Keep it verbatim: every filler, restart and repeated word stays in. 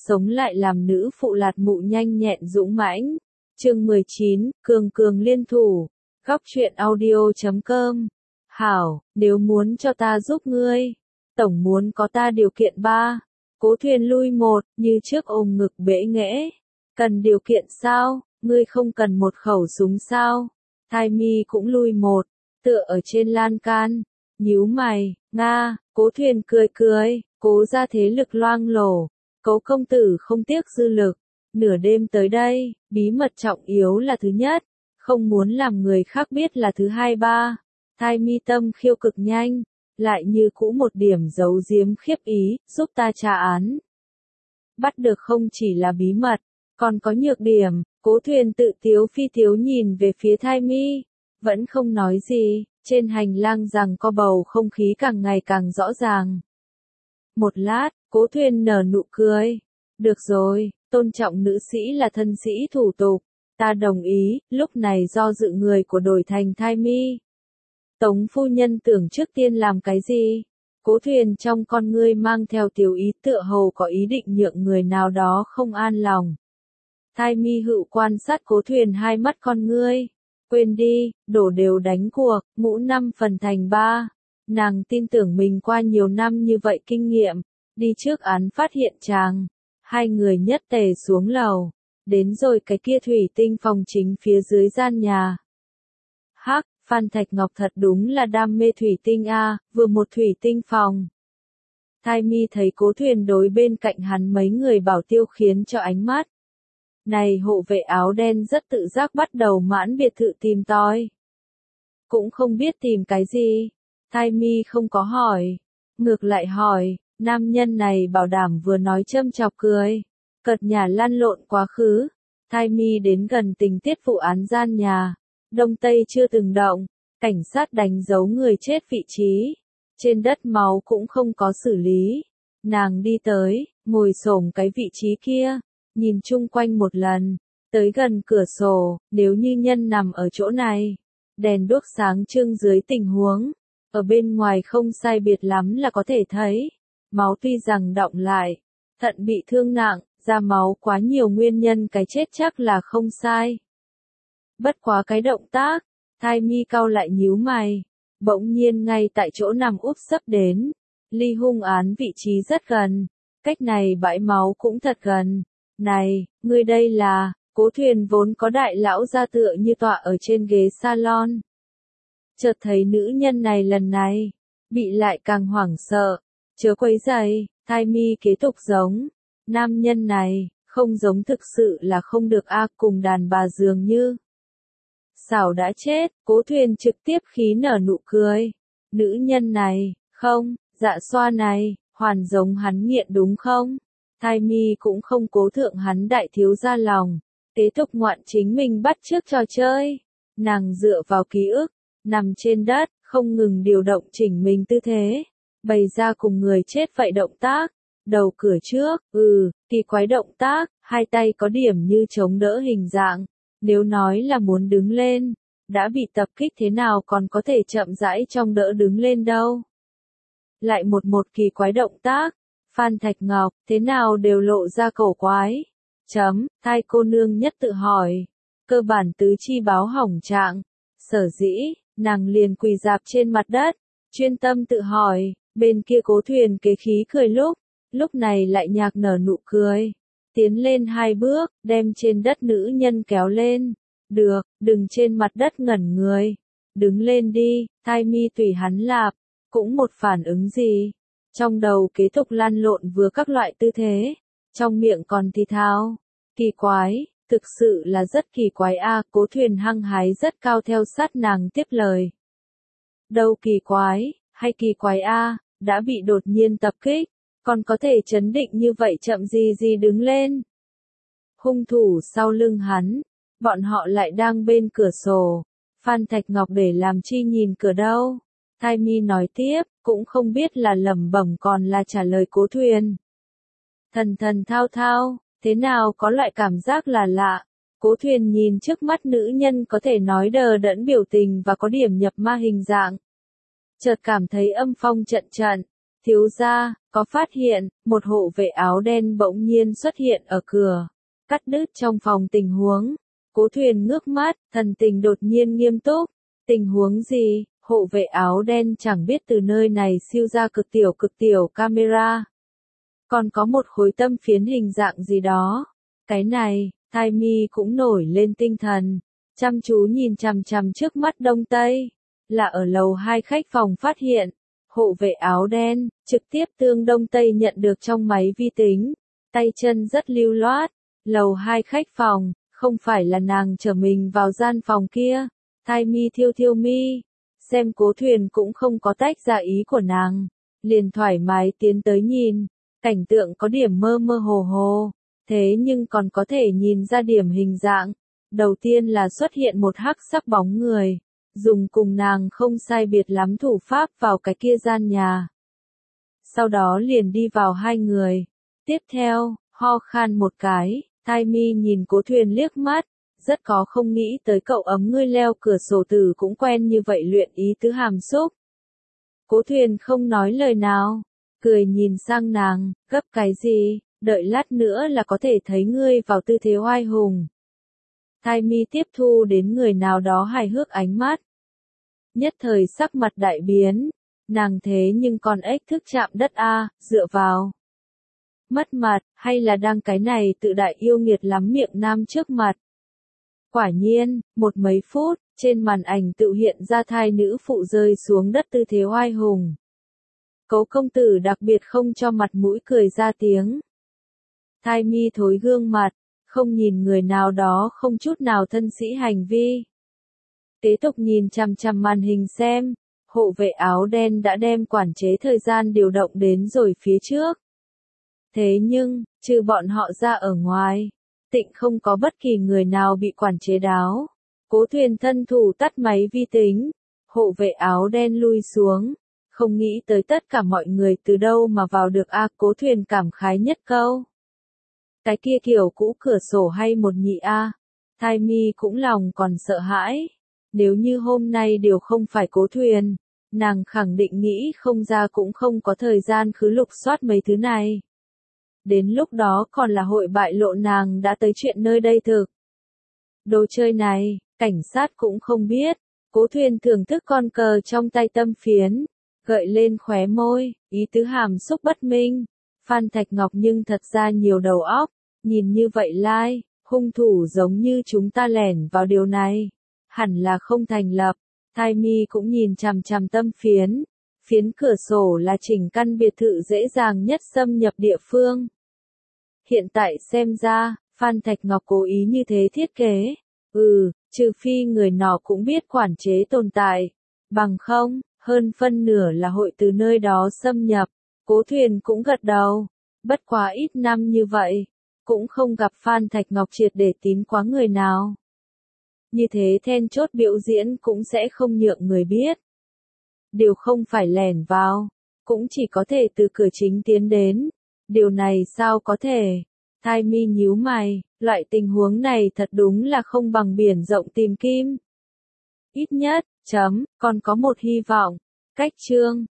sống lại làm nữ phụ lạt mụ nhanh nhẹn dũng mãnh. Chương mười chín, cường cường liên thủ. Góc truyện audio chấm com. Hảo, nếu muốn cho ta giúp ngươi, tổng muốn có ta điều kiện ba. Cố Thuyền lui một, như trước ôm ngực bẽ nghễ. Cần điều kiện sao, ngươi không cần một khẩu súng sao? Thai mi cũng lui một, tựa ở trên lan can, nhíu mày, Nga, Cố Thuyền cười cười, cố ra thế lực loang lổ. Cố công tử không tiếc dư lực, nửa đêm tới đây, bí mật trọng yếu là thứ nhất, không muốn làm người khác biết là thứ hai ba. Thai mi tâm khiêu cực nhanh, lại như cũ một điểm giấu giếm khiếp ý, giúp ta tra án. Bắt được không chỉ là bí mật, còn có nhược điểm. Cố Thuyền tự tiếu phi tiếu nhìn về phía Thai mi, vẫn không nói gì, trên hành lang rằng co bầu không khí càng ngày càng rõ ràng. Một lát, Cố Thuyền nở nụ cười. Được rồi, tôn trọng nữ sĩ là thân sĩ thủ tục, ta đồng ý. Lúc này do dự người của đổi thành Thai mi. Tống phu nhân tưởng trước tiên làm cái gì? Cố Thuyền trong con ngươi mang theo tiểu ý, tựa hồ có ý định nhượng người nào đó không an lòng. Thai mi hữu quan sát Cố Thuyền hai mắt con ngươi. Quên đi, đổ đều đánh cuộc, ngũ năm phần thành ba. Nàng tin tưởng mình qua nhiều năm như vậy kinh nghiệm, đi trước án phát hiện chàng. Hai người nhất tề xuống lầu, đến rồi cái kia thủy tinh phòng chính phía dưới gian nhà. Hắc, Phan Thạch Ngọc thật đúng là đam mê thủy tinh a, vừa một thủy tinh phòng. Thai mi thấy Cố Thuyền đối bên cạnh hắn mấy người bảo tiêu khiến cho ánh mắt. Này hộ vệ áo đen rất tự giác bắt đầu mãn biệt thự tìm tòi. Cũng không biết tìm cái gì. Thai mi không có hỏi. Ngược lại hỏi, nam nhân này bảo đảm vừa nói châm chọc cười. Cợt nhả lăn lộn quá khứ. Thai mi đến gần tình tiết vụ án gian nhà. Đông Tây chưa từng động. Cảnh sát đánh dấu người chết vị trí. Trên đất máu cũng không có xử lý. Nàng đi tới, ngồi xổm cái vị trí kia. Nhìn chung quanh một lần, tới gần cửa sổ, nếu như nhân nằm ở chỗ này, đèn đuốc sáng trưng dưới tình huống, ở bên ngoài không sai biệt lắm là có thể thấy, máu tuy rằng đọng lại, thận bị thương nặng, ra máu quá nhiều nguyên nhân cái chết chắc là không sai. Bất quá cái động tác, Thai mi cau lại nhíu mày, bỗng nhiên ngay tại chỗ nằm úp sấp đến, ly hung án vị trí rất gần, cách này bãi máu cũng thật gần. Này, ngươi đây là, Cố Thuyền vốn có đại lão gia tựa như tọa ở trên ghế salon. Chợt thấy nữ nhân này lần này, bị lại càng hoảng sợ, chớ quấy rầy. Thai mi kế tục giống, nam nhân này, không giống thực sự là không được a, cùng đàn bà dường như. Xảo đã chết, Cố Thuyền trực tiếp khí nở nụ cười. Nữ nhân này, không, dạ xoa này, hoàn giống hắn nghiện đúng không? Thai mi cũng không cố thượng hắn đại thiếu gia lòng, kế tục ngoạn chính mình bắt chước trò chơi. Nàng dựa vào ký ức, nằm trên đất, không ngừng điều động chỉnh mình tư thế, bày ra cùng người chết vậy động tác, đầu cửa trước, ừ, kỳ quái động tác, hai tay có điểm như chống đỡ hình dạng, nếu nói là muốn đứng lên, đã bị tập kích thế nào còn có thể chậm rãi trong đỡ đứng lên đâu. Lại một một kỳ quái động tác. Phan Thạch Ngọc, thế nào đều lộ ra cổ quái. Chấm, Thai cô nương nhất tự hỏi. Cơ bản tứ chi báo hỏng trạng. Sở dĩ, nàng liền quỳ dạp trên mặt đất. Chuyên tâm tự hỏi, bên kia Cố Thuyền kế khí cười lúc. Lúc này lại nhạc nở nụ cười. Tiến lên hai bước, đem trên đất nữ nhân kéo lên. Được, đừng trên mặt đất ngẩn người. Đứng lên đi, Thai mi tùy hắn lạp. Cũng một phản ứng gì. Trong đầu kế tục lăn lộn vừa các loại tư thế, trong miệng còn thì thào. Kỳ quái, thực sự là rất kỳ quái a. Cố Thuyền hăng hái rất cao theo sát nàng tiếp lời. Đâu kỳ quái, hay kỳ quái a, đã bị đột nhiên tập kích, còn có thể chấn định như vậy chậm gì gì đứng lên. Hung thủ sau lưng hắn, bọn họ lại đang bên cửa sổ. Phan Thạch Ngọc để làm chi nhìn cửa đâu. Thai mi nói tiếp, cũng không biết là lẩm bẩm còn là trả lời Cố Thuyền. Thần thần thao thao, thế nào có loại cảm giác là lạ. Cố Thuyền nhìn trước mắt nữ nhân có thể nói đờ đẫn biểu tình và có điểm nhập ma hình dạng. Chợt cảm thấy âm phong trận trận, Thiếu gia, có phát hiện, một hộ vệ áo đen bỗng nhiên xuất hiện ở cửa, cắt đứt trong phòng tình huống. Cố Thuyền ngước mắt, thần tình đột nhiên nghiêm túc. Tình huống gì? Hộ vệ áo đen chẳng biết từ nơi này siêu ra cực tiểu cực tiểu camera. Còn có một khối tâm phiến hình dạng gì đó. Cái này, Thai Mi cũng nổi lên tinh thần, chăm chú nhìn chằm chằm trước mắt Đông Tây, là ở lầu hai khách phòng phát hiện. Hộ vệ áo đen, trực tiếp tương Đông Tây nhận được trong máy vi tính, tay chân rất lưu loát. Lầu hai khách phòng, không phải là nàng chở mình vào gian phòng kia. Thai Mi thiêu thiêu mi, xem Cố Thuyền cũng không có tách ra ý của nàng, liền thoải mái tiến tới nhìn. Cảnh tượng có điểm mơ mơ hồ hồ, thế nhưng còn có thể nhìn ra điểm hình dạng. Đầu tiên là xuất hiện một hắc sắc bóng người, dùng cùng nàng không sai biệt lắm thủ pháp vào cái kia gian nhà. Sau đó liền đi vào hai người. Tiếp theo, ho khan một cái, Thai Mi nhìn Cố Thuyền liếc mắt, rất có không nghĩ tới cậu ấm ngươi leo cửa sổ tử cũng quen như vậy luyện ý tứ hàm xúc. Cố Thuyền không nói lời nào, cười nhìn sang nàng, gấp cái gì, đợi lát nữa là có thể thấy ngươi vào tư thế oai hùng. Thai Mi tiếp thu đến người nào đó hài hước ánh mắt. Nhất thời sắc mặt đại biến, nàng thế nhưng còn ếch thức chạm đất a, dựa vào. Mất mặt, hay là đang cái này tự đại yêu nghiệt lắm miệng nam trước mặt. Quả nhiên, một mấy phút, trên màn ảnh tự hiện ra thai nữ phụ rơi xuống đất tư thế oai hùng. Cố công tử đặc biệt không cho mặt mũi cười ra tiếng. Thai Mi thối gương mặt, không nhìn người nào đó không chút nào thân sĩ hành vi. Tế tục nhìn chằm chằm màn hình xem, hộ vệ áo đen đã đem quản chế thời gian điều động đến rồi phía trước. Thế nhưng, trừ bọn họ ra ở ngoài, tịnh không có bất kỳ người nào bị quản chế đáo. Cố Thuyền thân thủ tắt máy vi tính, hộ vệ áo đen lui xuống, không nghĩ tới tất cả mọi người từ đâu mà vào được a. Cố Thuyền cảm khái nhất câu. Cái kia kiểu cũ cửa sổ hay một nhị a. Thai Mi cũng lòng còn sợ hãi. Nếu như hôm nay đều không phải Cố Thuyền, nàng khẳng định nghĩ không ra cũng không có thời gian khứ lục soát mấy thứ này. Đến lúc đó còn là hội bại lộ nàng đã tới chuyện nơi đây thực. Đồ chơi này, cảnh sát cũng không biết. Cố Thuyền thưởng thức con cờ trong tay tâm phiến, gợi lên khóe môi, ý tứ hàm xúc bất minh. Phan Thạch Ngọc nhưng thật ra nhiều đầu óc, nhìn như vậy lai, like, hung thủ giống như chúng ta lẻn vào điều này. Hẳn là không thành lập. Thai Mi cũng nhìn chằm chằm tâm phiến. Phiến cửa sổ là chỉnh căn biệt thự dễ dàng nhất xâm nhập địa phương. Hiện tại xem ra, Phan Thạch Ngọc cố ý như thế thiết kế. Ừ, trừ phi người nọ cũng biết quản chế tồn tại. Bằng không, hơn phân nửa là hội từ nơi đó xâm nhập. Cố Thuyền cũng gật đầu. Bất quá ít năm như vậy, cũng không gặp Phan Thạch Ngọc triệt để tín quá người nào. Như thế then chốt biểu diễn cũng sẽ không nhượng người biết. Điều không phải lẻn vào, cũng chỉ có thể từ cửa chính tiến đến. Điều này sao có thể? Thai Mi nhíu mày, loại tình huống này thật đúng là không bằng biển rộng tìm kim. Ít nhất, chấm, còn có một hy vọng. Cách chương.